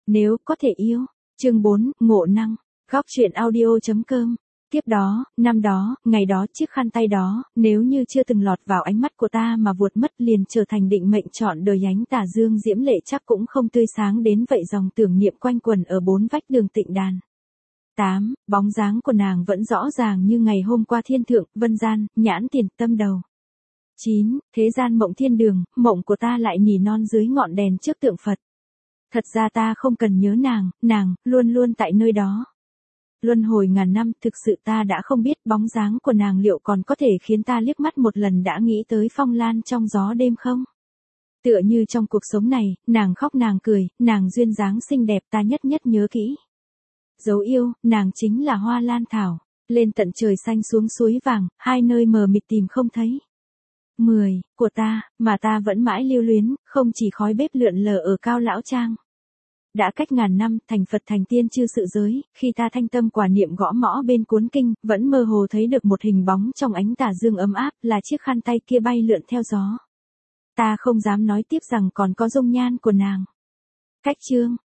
Nếu có thể yêu. Chương 4, ngộ năng. Góc truyện audio.com. Tiếp đó, năm đó, ngày đó, chiếc khăn tay đó, nếu như chưa từng lọt vào ánh mắt của ta mà vuột mất liền trở thành định mệnh trọn đời ánh tà dương diễm lệ chắc cũng không tươi sáng đến vậy. Dòng tưởng niệm quanh quẩn ở bốn vách đường Tịnh Đàn. 8. Bóng dáng của nàng vẫn rõ ràng như ngày hôm qua thiên thượng, vân gian, nhãn tiền, tâm đầu. 9. Thế gian mộng thiên đường, mộng của ta lại nỉ non dưới ngọn đèn trước tượng Phật. Thật ra ta không cần nhớ nàng, luôn luôn tại nơi đó. Luân hồi ngàn năm, thực sự ta đã không biết bóng dáng của nàng liệu còn có thể khiến ta liếc mắt một lần đã nghĩ tới phong lan trong gió đêm không? Tựa như trong cuộc sống này, nàng khóc nàng cười, nàng duyên dáng xinh đẹp ta nhất nhất nhớ kỹ. Dấu yêu, nàng chính là hoa lan thảo, lên tận trời xanh xuống suối vàng, hai nơi mờ mịt tìm không thấy. 10. Của ta, mà ta vẫn mãi lưu luyến, không chỉ khói bếp lượn lờ ở Cao Lão Trang. Đã cách ngàn năm, thành Phật thành tiên chư sự giới, khi ta thanh tâm quả niệm gõ mõ bên cuốn kinh, vẫn mơ hồ thấy được một hình bóng trong ánh tà dương ấm áp, là chiếc khăn tay kia bay lượn theo gió. Ta không dám nói tiếp rằng còn có dung nhan của nàng. Cách chương.